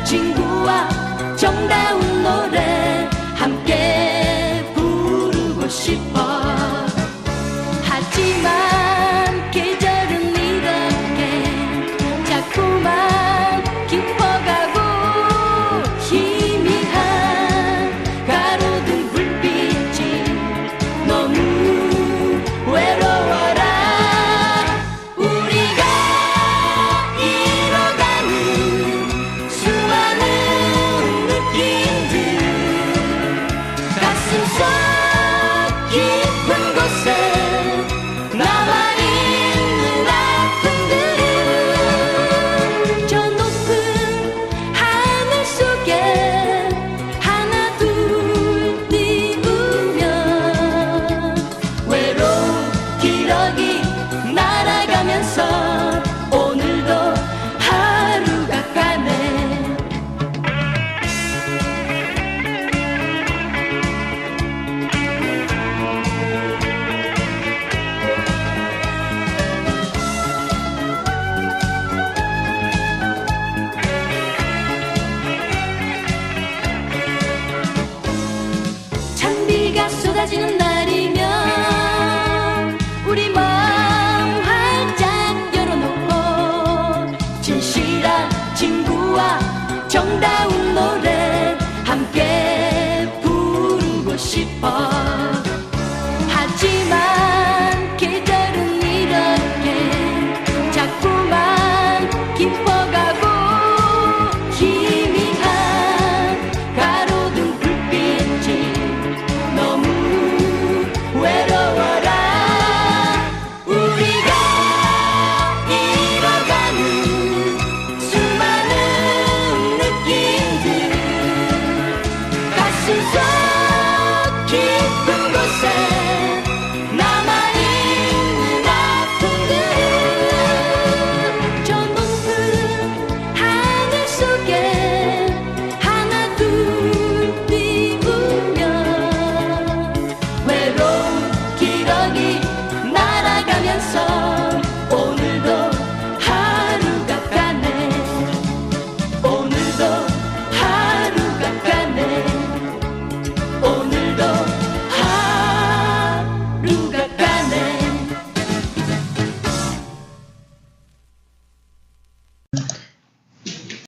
친구와 정다운 노래 함께 부르고 싶어. 하지만 계절은 이렇게 자꾸만 깊어가고 희미한 가로등 불빛이 너무 외로워라. 우리가 잃어가는 수많은 느낌들 가슴속 깊은 곳에 남아있는 아픔들을 저 높은 하늘 속에 하나 둘 띄우면 외로운 기러기 날아가면서 오늘도 하루가 가네. 찬비가 쏟아지는 날이면 우리 마음 활짝 열어놓고 진실한 친구와 정다운 노래 함께 부르고 싶어. 하지만 계절은 이렇게 자꾸만 깊어가고 희미한 가로등 불빛이 너무 외로워라. 우리가 잃어가는 수많은 느낌들 가슴속 깊은 곳에 남아있는 아픔들 저 높은 하늘 속에 하나 둘 띄우면 외로운